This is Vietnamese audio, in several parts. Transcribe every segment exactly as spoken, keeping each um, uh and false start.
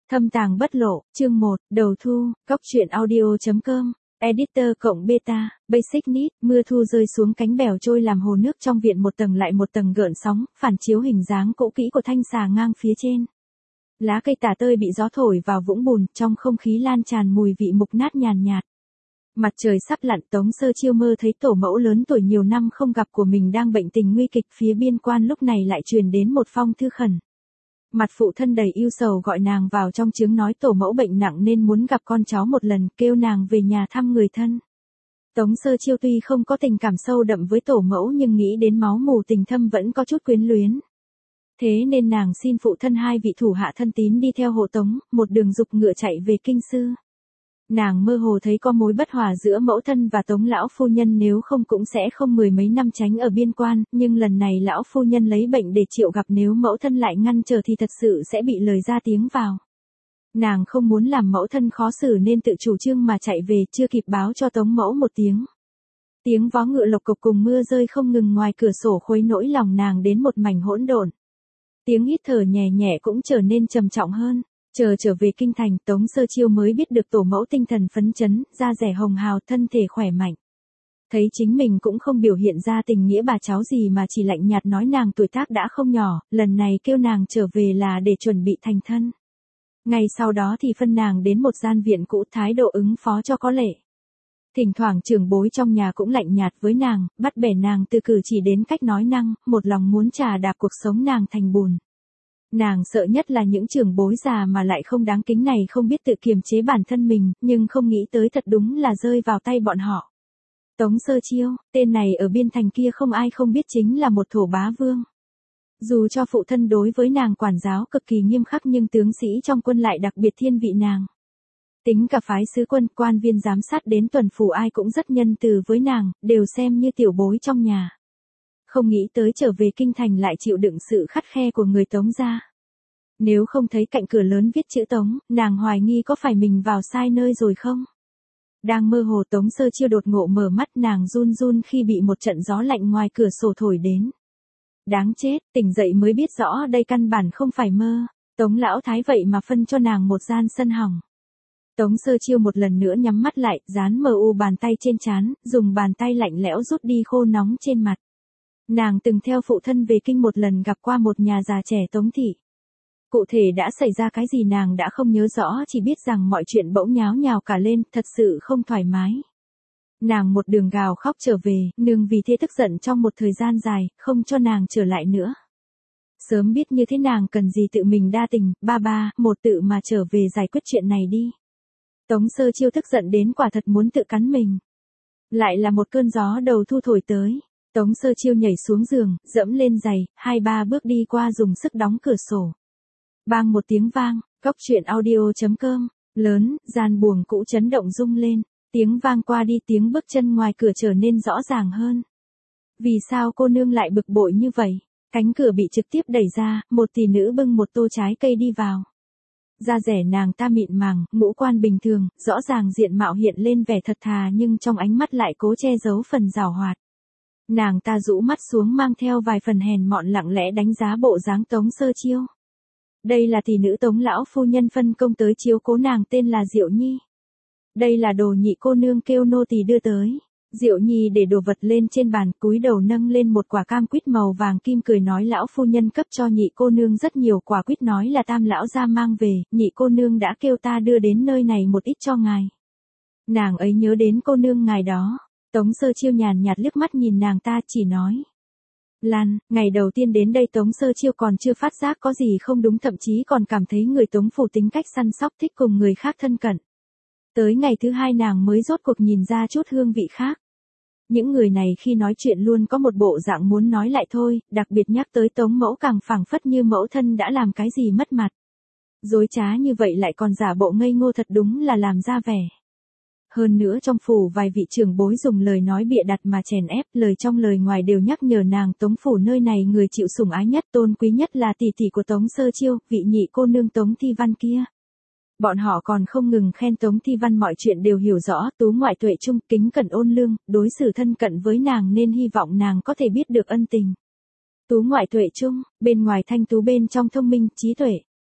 Thâm tàng bất lộ, chương một, đầu thu, góc truyện audio.com, editor cộng beta, basic need, mưa thu rơi xuống cánh bèo trôi làm hồ nước trong viện một tầng lại một tầng gợn sóng, phản chiếu hình dáng cũ kỹ của thanh xà ngang phía trên. Lá cây tả tơi bị gió thổi vào vũng bùn, trong không khí lan tràn mùi vị mục nát nhàn nhạt. Mặt trời sắp lặn, Tống Sơ Chiêu mơ thấy tổ mẫu lớn tuổi nhiều năm không gặp của mình đang bệnh tình nguy kịch, phía biên quan lúc này lại truyền đến một phong thư khẩn. Mặt phụ thân đầy ưu sầu gọi nàng vào trong chướng nói tổ mẫu bệnh nặng nên muốn gặp con cháu một lần, kêu nàng về nhà thăm người thân. Tống Sơ Chiêu tuy không có tình cảm sâu đậm với tổ mẫu nhưng nghĩ đến máu mù tình thâm vẫn có chút quyến luyến. Thế nên nàng xin phụ thân hai vị thủ hạ thân tín đi theo hộ tống, một đường dục ngựa chạy về kinh sư. Nàng mơ hồ thấy có mối bất hòa giữa mẫu thân và Tống lão phu nhân, nếu không cũng sẽ không mười mấy năm tránh ở biên quan, nhưng lần này lão phu nhân lấy bệnh để triệu gặp, nếu mẫu thân lại ngăn trở thì thật sự sẽ bị lời ra tiếng vào. Nàng không muốn làm mẫu thân khó xử nên tự chủ trương mà chạy về, chưa kịp báo cho Tống mẫu một tiếng. Tiếng vó ngựa lộc cộc cùng mưa rơi không ngừng ngoài cửa sổ khuấy nỗi lòng nàng đến một mảnh hỗn độn. Tiếng hít thở nhẹ nhẹ cũng trở nên trầm trọng hơn. Chờ trở về kinh thành, Tống Sơ Chiêu mới biết được tổ mẫu tinh thần phấn chấn, da dẻ hồng hào, thân thể khỏe mạnh. Thấy chính mình cũng không biểu hiện ra tình nghĩa bà cháu gì mà chỉ lạnh nhạt nói nàng tuổi tác đã không nhỏ, lần này kêu nàng trở về là để chuẩn bị thành thân. Ngay sau đó thì phân nàng đến một gian viện cũ, thái độ ứng phó cho có lệ. Thỉnh thoảng trưởng bối trong nhà cũng lạnh nhạt với nàng, bắt bẻ nàng từ cử chỉ đến cách nói năng, một lòng muốn trà đạp cuộc sống nàng thành bùn. Nàng sợ nhất là những trưởng bối già mà lại không đáng kính này không biết tự kiềm chế bản thân mình, nhưng không nghĩ tới thật đúng là rơi vào tay bọn họ. Tống Sơ Chiêu, tên này ở biên thành kia không ai không biết chính là một thổ bá vương. Dù cho phụ thân đối với nàng quản giáo cực kỳ nghiêm khắc nhưng tướng sĩ trong quân lại đặc biệt thiên vị nàng. Tính cả phái sứ quân, quan viên giám sát đến tuần phủ ai cũng rất nhân từ với nàng, đều xem như tiểu bối trong nhà. Không nghĩ tới trở về kinh thành lại chịu đựng sự khắt khe của người Tống gia. Nếu không thấy cạnh cửa lớn viết chữ Tống, nàng hoài nghi có phải mình vào sai nơi rồi không? Đang mơ hồ, Tống Sơ Chiêu đột ngộ mở mắt, nàng run run khi bị một trận gió lạnh ngoài cửa sổ thổi đến. Đáng chết, tỉnh dậy mới biết rõ đây căn bản không phải mơ, Tống lão thái vậy mà phân cho nàng một gian sân hỏng. Tống Sơ Chiêu một lần nữa nhắm mắt lại, dán mờ u bàn tay trên trán, dùng bàn tay lạnh lẽo rút đi khô nóng trên mặt. Nàng từng theo phụ thân về kinh một lần, gặp qua một nhà già trẻ Tống thị. Cụ thể đã xảy ra cái gì nàng đã không nhớ rõ, chỉ biết rằng mọi chuyện bỗng nháo nhào cả lên, thật sự không thoải mái. Nàng một đường gào khóc trở về, nương vì thế tức giận trong một thời gian dài, không cho nàng trở lại nữa. Sớm biết như thế nàng cần gì tự mình đa tình, ba ba, một tự mà trở về giải quyết chuyện này đi. Tống Sơ Chiêu tức giận đến quả thật muốn tự cắn mình. Lại là một cơn gió đầu thu thổi tới. Tống Sơ Chiêu nhảy xuống giường, dẫm lên giày, hai ba bước đi qua dùng sức đóng cửa sổ. Bang một tiếng vang, góc truyện audio.com, lớn, gian buồng cũ chấn động rung lên, tiếng vang qua đi, tiếng bước chân ngoài cửa trở nên rõ ràng hơn. Vì sao cô nương lại bực bội như vậy? Cánh cửa bị trực tiếp đẩy ra, một tỷ nữ bưng một tô trái cây đi vào. Da dẻ nàng ta mịn màng, ngũ quan bình thường, rõ ràng diện mạo hiện lên vẻ thật thà nhưng trong ánh mắt lại cố che giấu phần giảo hoạt. Nàng ta rũ mắt xuống mang theo vài phần hèn mọn, lặng lẽ đánh giá bộ dáng Tống Sơ Chiêu. Đây là tỷ nữ Tống lão phu nhân phân công tới chiếu cố nàng, tên là Diệu Nhi. Đây là đồ nhị cô nương kêu nô tỳ đưa tới. Diệu Nhi để đồ vật lên trên bàn, cúi đầu nâng lên một quả cam quýt màu vàng kim, cười nói lão phu nhân cấp cho nhị cô nương rất nhiều quả quýt, nói là tam lão gia mang về, nhị cô nương đã kêu ta đưa đến nơi này một ít cho ngài. Nàng ấy nhớ đến cô nương ngài đó. Tống Sơ Chiêu nhàn nhạt liếc mắt nhìn nàng ta, chỉ nói. Lan, ngày đầu tiên đến đây Tống Sơ Chiêu còn chưa phát giác có gì không đúng, thậm chí còn cảm thấy người Tống phủ tính cách săn sóc, thích cùng người khác thân cận. Tới ngày thứ hai nàng mới rốt cuộc nhìn ra chút hương vị khác. Những người này khi nói chuyện luôn có một bộ dạng muốn nói lại thôi, đặc biệt nhắc tới Tống mẫu càng phảng phất như mẫu thân đã làm cái gì mất mặt. Dối trá như vậy lại còn giả bộ ngây ngô, thật đúng là làm ra vẻ. Hơn nữa trong phủ vài vị trưởng bối dùng lời nói bịa đặt mà chèn ép, lời trong lời ngoài đều nhắc nhở nàng Tống phủ nơi này người chịu sủng ái nhất, tôn quý nhất là tỷ tỷ của Tống Sơ Chiêu, vị nhị cô nương Tống Thi Văn kia. Bọn họ còn không ngừng khen Tống Thi Văn mọi chuyện đều hiểu rõ, tú ngoại tuệ trung, kính cẩn ôn lương, đối xử thân cận với nàng nên hy vọng nàng có thể biết được ân tình. Tú ngoại tuệ trung, bên ngoài thanh tú bên trong thông minh, trí tuệ.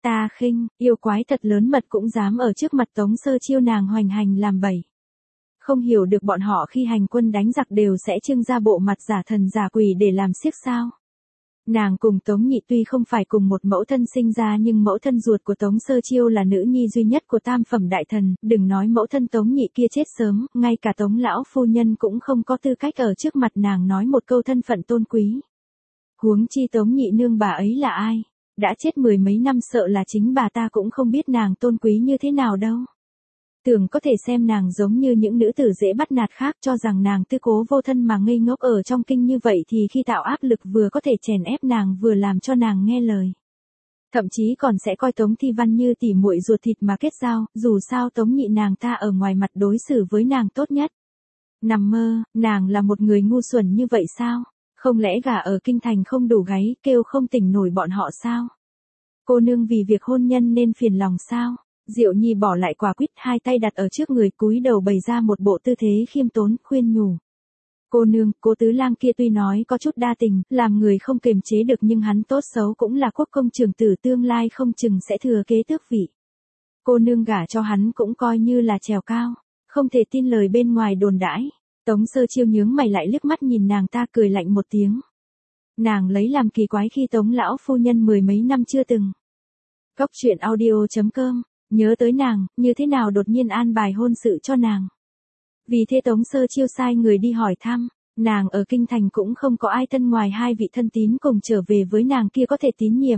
Ta khinh, yêu quái thật lớn mật cũng dám ở trước mặt Tống Sơ Chiêu nàng hoành hành làm bậy. Không hiểu được bọn họ khi hành quân đánh giặc đều sẽ trưng ra bộ mặt giả thần giả quỷ để làm xiếc sao. Nàng cùng Tống Nhị tuy không phải cùng một mẫu thân sinh ra nhưng mẫu thân ruột của Tống Sơ Chiêu là nữ nhi duy nhất của tam phẩm đại thần, đừng nói mẫu thân Tống Nhị kia chết sớm, ngay cả Tống lão phu nhân cũng không có tư cách ở trước mặt nàng nói một câu thân phận tôn quý. Huống chi Tống Nhị nương bà ấy là ai? Đã chết mười mấy năm sợ là chính bà ta cũng không biết nàng tôn quý như thế nào đâu. Tưởng có thể xem nàng giống như những nữ tử dễ bắt nạt khác cho rằng nàng tư cố vô thân mà ngây ngốc ở trong kinh như vậy thì khi tạo áp lực vừa có thể chèn ép nàng vừa làm cho nàng nghe lời. Thậm chí còn sẽ coi Tống Thi Văn như tỉ muội ruột thịt mà kết giao, dù sao Tống Nhị nàng ta ở ngoài mặt đối xử với nàng tốt nhất. Nằm mơ, nàng là một người ngu xuẩn như vậy sao? Không lẽ gả ở kinh thành không đủ gáy, kêu không tỉnh nổi bọn họ sao? Cô nương vì việc hôn nhân nên phiền lòng sao? Diệu Nhi bỏ lại quả quýt, hai tay đặt ở trước người, cúi đầu bày ra một bộ tư thế khiêm tốn, khuyên nhủ. Cô nương, cố tứ lang kia tuy nói có chút đa tình, làm người không kiềm chế được nhưng hắn tốt xấu cũng là quốc công trưởng tử tương lai không chừng sẽ thừa kế tước vị. Cô nương gả cho hắn cũng coi như là trèo cao, không thể tin lời bên ngoài đồn đãi. Tống Sơ Chiêu nhướng mày lại liếc mắt nhìn nàng ta cười lạnh một tiếng. Nàng lấy làm kỳ quái khi Tống lão phu nhân mười mấy năm chưa từng. Cóc truyện audio chấm com, nhớ tới nàng, như thế nào đột nhiên an bài hôn sự cho nàng. Vì thế Tống Sơ Chiêu sai người đi hỏi thăm, nàng ở kinh thành cũng không có ai thân ngoài hai vị thân tín cùng trở về với nàng kia có thể tín nhiệm.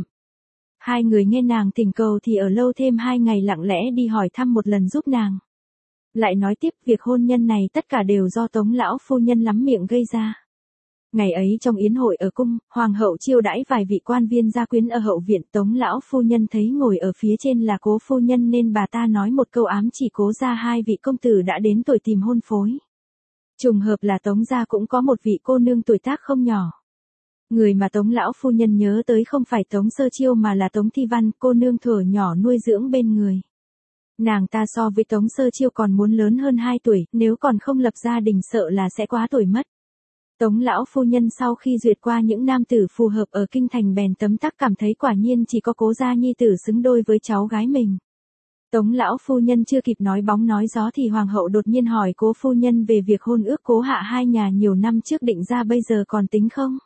Hai người nghe nàng thỉnh cầu thì ở lâu thêm hai ngày lặng lẽ đi hỏi thăm một lần giúp nàng. Lại nói tiếp việc hôn nhân này tất cả đều do Tống lão phu nhân lắm miệng gây ra. Ngày ấy trong yến hội ở cung, hoàng hậu chiêu đãi vài vị quan viên gia quyến ở hậu viện, Tống lão phu nhân thấy ngồi ở phía trên là Cố phu nhân nên bà ta nói một câu ám chỉ Cố gia hai vị công tử đã đến tuổi tìm hôn phối. Trùng hợp là Tống gia cũng có một vị cô nương tuổi tác không nhỏ. Người mà Tống lão phu nhân nhớ tới không phải Tống Sơ Chiêu mà là Tống Thi Văn, cô nương thuở nhỏ nuôi dưỡng bên người. Nàng ta so với Tống Sơ Chiêu còn muốn lớn hơn hai tuổi, nếu còn không lập gia đình sợ là sẽ quá tuổi mất. Tống lão phu nhân sau khi duyệt qua những nam tử phù hợp ở kinh thành bèn tấm tắc cảm thấy quả nhiên chỉ có Cố gia nhi tử xứng đôi với cháu gái mình. Tống lão phu nhân chưa kịp nói bóng nói gió thì hoàng hậu đột nhiên hỏi Cố phu nhân về việc hôn ước Cố hạ hai nhà nhiều năm trước định ra bây giờ còn tính không?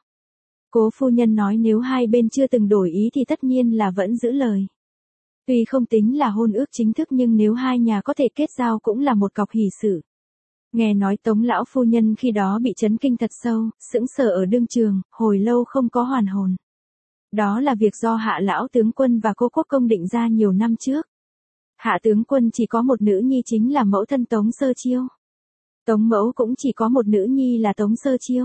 Cố phu nhân nói nếu hai bên chưa từng đổi ý thì tất nhiên là vẫn giữ lời. Tuy không tính là hôn ước chính thức nhưng nếu hai nhà có thể kết giao cũng là một cọc hỷ sự. Nghe nói Tống lão phu nhân khi đó bị chấn kinh thật sâu, sững sờ ở đương trường, hồi lâu không có hoàn hồn. Đó là việc do Hạ lão tướng quân và Cố quốc công định ra nhiều năm trước. Hạ tướng quân chỉ có một nữ nhi chính là mẫu thân Tống Sơ Chiêu. Tống mẫu cũng chỉ có một nữ nhi là Tống Sơ Chiêu.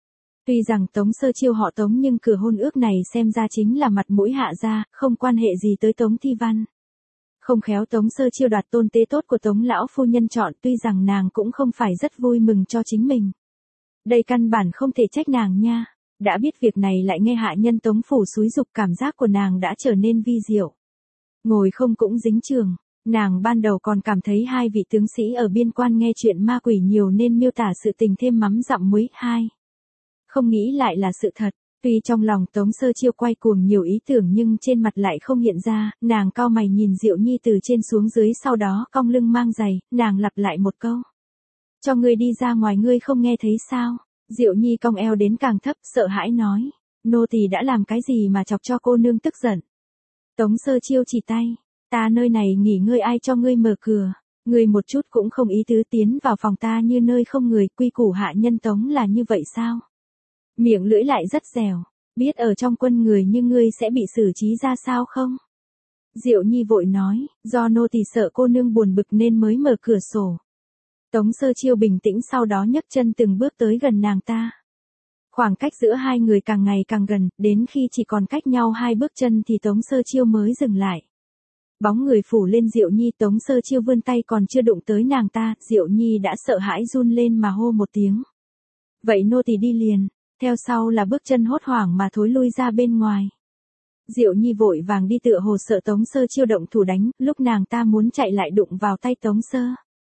Tuy rằng Tống Sơ Chiêu họ Tống nhưng cửa hôn ước này xem ra chính là mặt mũi Hạ gia, không quan hệ gì tới Tống Thi Văn. Không khéo Tống Sơ Chiêu đoạt tôn tế tốt của Tống lão phu nhân chọn, tuy rằng nàng cũng không phải rất vui mừng cho chính mình. Đây căn bản không thể trách nàng nha, đã biết việc này lại nghe hạ nhân Tống phủ xúi giục, cảm giác của nàng đã trở nên vi diệu. Ngồi không cũng dính trường, nàng ban đầu còn cảm thấy hai vị tướng sĩ ở biên quan nghe chuyện ma quỷ nhiều nên miêu tả sự tình thêm mắm dặm muối, hai. Không nghĩ lại là sự thật. Tuy trong lòng Tống Sơ Chiêu quay cuồng nhiều ý tưởng nhưng trên mặt lại không hiện ra, nàng cau mày nhìn Diệu Nhi từ trên xuống dưới, sau đó cong lưng mang giày, nàng lặp lại một câu. Cho ngươi đi ra ngoài ngươi không nghe thấy sao? Diệu Nhi cong eo đến càng thấp, sợ hãi nói. Nô tỳ đã làm cái gì mà chọc cho cô nương tức giận? Tống Sơ Chiêu chỉ tay. Ta nơi này nghỉ ngơi ai cho ngươi mở cửa? Ngươi một chút cũng không ý tứ tiến vào phòng ta như nơi không người, quy củ hạ nhân Tống là như vậy sao? Miệng lưỡi lại rất dẻo, biết ở trong quân người như ngươi sẽ bị xử trí ra sao không? Diệu Nhi vội nói, do nô tỳ sợ cô nương buồn bực nên mới mở cửa sổ. Tống Sơ Chiêu bình tĩnh sau đó nhấc chân từng bước tới gần nàng ta. Khoảng cách giữa hai người càng ngày càng gần, đến khi chỉ còn cách nhau hai bước chân thì Tống Sơ Chiêu mới dừng lại. Bóng người phủ lên Diệu Nhi, Tống Sơ Chiêu vươn tay còn chưa đụng tới nàng ta, Diệu Nhi đã sợ hãi run lên mà hô một tiếng. Vậy nô tỳ đi liền. Theo sau là bước chân hốt hoảng mà thối lui ra bên ngoài. Diệu Nhi vội vàng đi tựa hồ sợ Tống Sơ Chiêu động thủ đánh, lúc nàng ta muốn chạy lại đụng vào tay Tống Sơ.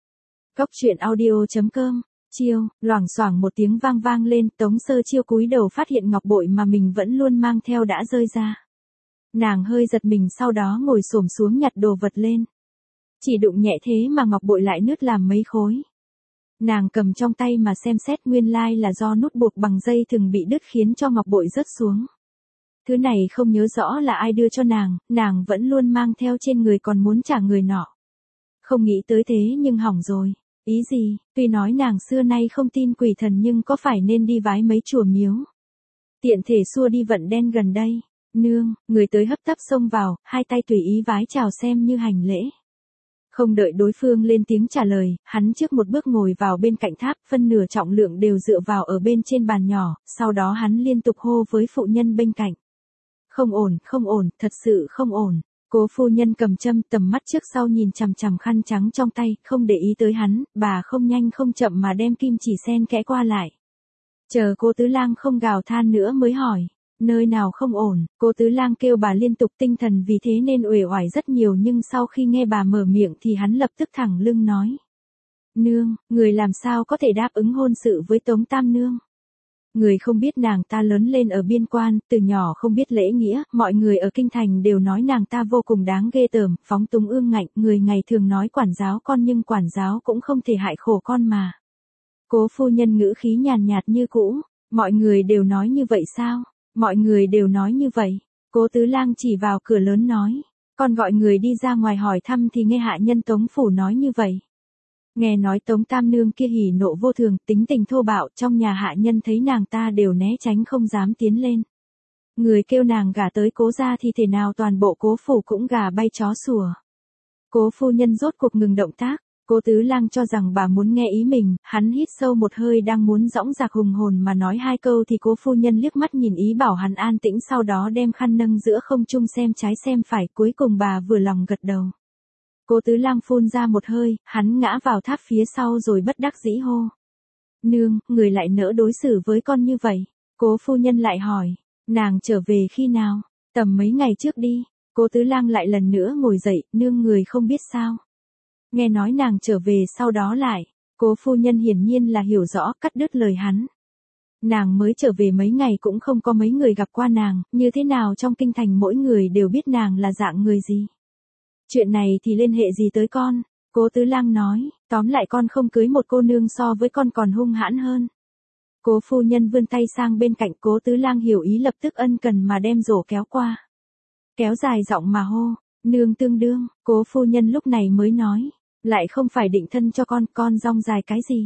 Cóc truyện audio chấm com, chiêu, loảng xoảng một tiếng vang vang lên, Tống Sơ Chiêu cúi đầu phát hiện ngọc bội mà mình vẫn luôn mang theo đã rơi ra. Nàng hơi giật mình sau đó ngồi xổm xuống nhặt đồ vật lên. Chỉ đụng nhẹ thế mà ngọc bội lại nứt làm mấy khối. Nàng cầm trong tay mà xem xét nguyên lai là do nút buộc bằng dây thừng bị đứt khiến cho ngọc bội rớt xuống. Thứ này không nhớ rõ là ai đưa cho nàng, nàng vẫn luôn mang theo trên người còn muốn trả người nọ. Không nghĩ tới thế nhưng hỏng rồi. Ý gì, tuy nói nàng xưa nay không tin quỷ thần nhưng có phải nên đi vái mấy chùa miếu. Tiện thể xua đi vận đen gần đây. Nương, người tới hấp tấp xông vào, hai tay tùy ý vái chào xem như hành lễ. Không đợi đối phương lên tiếng trả lời, hắn trước một bước ngồi vào bên cạnh tháp, phân nửa trọng lượng đều dựa vào ở bên trên bàn nhỏ, sau đó hắn liên tục hô với phụ nhân bên cạnh. Không ổn, không ổn, thật sự không ổn. Cố phu nhân cầm châm tầm mắt trước sau nhìn chằm chằm khăn trắng trong tay, không để ý tới hắn, bà không nhanh không chậm mà đem kim chỉ sen kẽ qua lại. Chờ cô tứ lang không gào than nữa mới hỏi. Nơi nào không ổn, cô tứ lang kêu bà liên tục tinh thần vì thế nên uể oải rất nhiều nhưng sau khi nghe bà mở miệng thì hắn lập tức thẳng lưng nói. Nương, người làm sao có thể đáp ứng hôn sự với Tống Tam Nương? Người không biết nàng ta lớn lên ở biên quan, từ nhỏ không biết lễ nghĩa, mọi người ở kinh thành đều nói nàng ta vô cùng đáng ghê tởm, phóng túng ương ngạnh, người ngày thường nói quản giáo con nhưng quản giáo cũng không thể hại khổ con mà. Cố phu nhân ngữ khí nhàn nhạt như cũ, mọi người đều nói như vậy sao? Mọi người đều nói như vậy. Cố tứ lang chỉ vào cửa lớn nói. Con gọi người đi ra ngoài hỏi thăm thì nghe hạ nhân Tống phủ nói như vậy. Nghe nói Tống Tam Nương kia hỉ nộ vô thường, tính tình thô bạo, trong nhà hạ nhân thấy nàng ta đều né tránh không dám tiến lên. Người kêu nàng gả tới cố gia thì thể nào toàn bộ cố phủ cũng gà bay chó sủa. Cố phu nhân rốt cuộc ngừng động tác. Cố tứ lang cho rằng bà muốn nghe ý mình, hắn hít sâu một hơi đang muốn dõng dạc hùng hồn mà nói hai câu thì cố phu nhân liếc mắt nhìn ý bảo hắn an tĩnh sau đó đem khăn nâng giữa không trung xem trái xem phải cuối cùng bà vừa lòng gật đầu. Cố tứ lang phun ra một hơi, hắn ngã vào tháp phía sau rồi bất đắc dĩ hô. Nương, người lại nỡ đối xử với con như vậy. Cố phu nhân lại hỏi, nàng trở về khi nào? Tầm mấy ngày trước đi. Cố tứ lang lại lần nữa ngồi dậy, nương người không biết sao. Nghe nói nàng trở về sau đó lại, cố phu nhân hiển nhiên là hiểu rõ cắt đứt lời hắn. Nàng mới trở về mấy ngày cũng không có mấy người gặp qua nàng, như thế nào trong kinh thành mỗi người đều biết nàng là dạng người gì. Chuyện này thì liên hệ gì tới con? Cố tứ lang nói, tóm lại con không cưới một cô nương so với con còn hung hãn hơn. Cố phu nhân vươn tay sang bên cạnh cố tứ lang hiểu ý lập tức ân cần mà đem rổ kéo qua. Kéo dài giọng mà hô, nương tương đương, cố phu nhân lúc này mới nói. Lại không phải định thân cho con, con rong dài cái gì.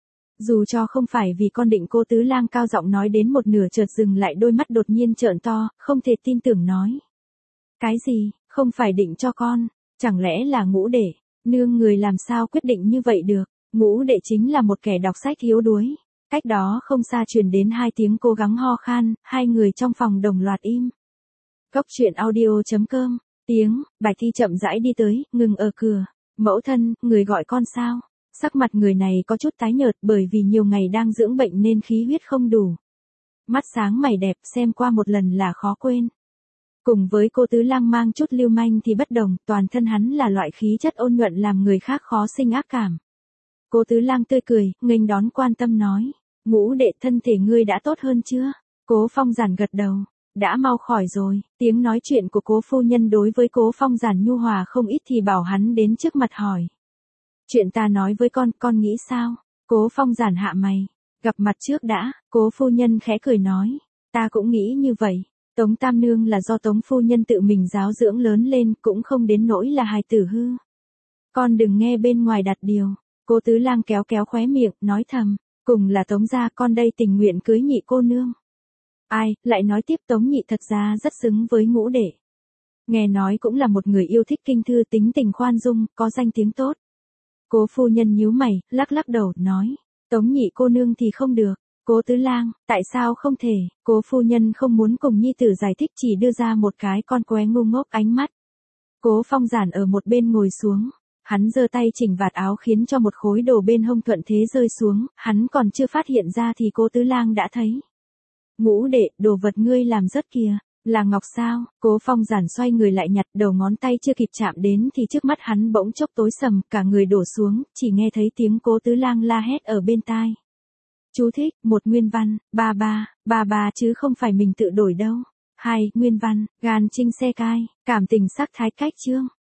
Dù cho không phải vì con định cô tứ lang cao giọng nói đến một nửa chợt dừng lại đôi mắt đột nhiên trợn to, không thể tin tưởng nói. Cái gì, không phải định cho con, chẳng lẽ là ngũ đệ, nương người làm sao quyết định như vậy được, ngũ đệ chính là một kẻ đọc sách yếu đuối. Cách đó không xa truyền đến hai tiếng cố gắng ho khan, hai người trong phòng đồng loạt im. Cốc truyện audio chấm com, tiếng, Bạch Thi chậm rãi đi tới, ngừng ở cửa. Mẫu thân, người gọi con sao? Sắc mặt người này có chút tái nhợt bởi vì nhiều ngày đang dưỡng bệnh nên khí huyết không đủ. Mắt sáng mày đẹp xem qua một lần là khó quên. Cùng với cô tứ lang mang chút lưu manh thì bất đồng, toàn thân hắn là loại khí chất ôn nhuận làm người khác khó sinh ác cảm. Cô tứ lang tươi cười, nghênh đón quan tâm nói. Ngũ đệ thân thể ngươi đã tốt hơn chưa? Cố Phong Giản gật đầu. Đã mau khỏi rồi, tiếng nói chuyện của cố phu nhân đối với cố Phong Giản nhu hòa không ít thì bảo hắn đến trước mặt hỏi. Chuyện ta nói với con, con nghĩ sao? Cố Phong Giản hạ mày. Gặp mặt trước đã, cố phu nhân khẽ cười nói. Ta cũng nghĩ như vậy. Tống Tam Nương là do Tống phu nhân tự mình giáo dưỡng lớn lên cũng không đến nỗi là hài tử hư. Con đừng nghe bên ngoài đặt điều. Cố tứ lang kéo kéo khóe miệng, nói thầm. Cùng là Tống gia con đây tình nguyện cưới nhị cô nương. Ai, lại nói tiếp Tống nhị thật ra rất xứng với ngũ đệ. Nghe nói cũng là một người yêu thích kinh thư tính tình khoan dung, có danh tiếng tốt. Cố phu nhân nhíu mày, lắc lắc đầu, nói. Tống nhị cô nương thì không được. Cố tứ lang, tại sao không thể? Cố phu nhân không muốn cùng nhi tử giải thích chỉ đưa ra một cái con qué ngu ngốc ánh mắt. Cố Phong Giản ở một bên ngồi xuống. Hắn giơ tay chỉnh vạt áo khiến cho một khối đồ bên hông thuận thế rơi xuống, hắn còn chưa phát hiện ra thì cố tứ lang đã thấy. Ngũ đệ, đồ vật ngươi làm rất kìa, là ngọc sao? Cố Phong Giản xoay người lại nhặt, đầu ngón tay chưa kịp chạm đến thì trước mắt hắn bỗng chốc tối sầm, cả người đổ xuống, chỉ nghe thấy tiếng cố tứ lang la hét ở bên tai. Chú thích, một nguyên văn, ba ba, ba ba chứ không phải mình tự đổi đâu. hai. Nguyên văn, gan trinh xe cai, cảm tình sắc thái cách chương.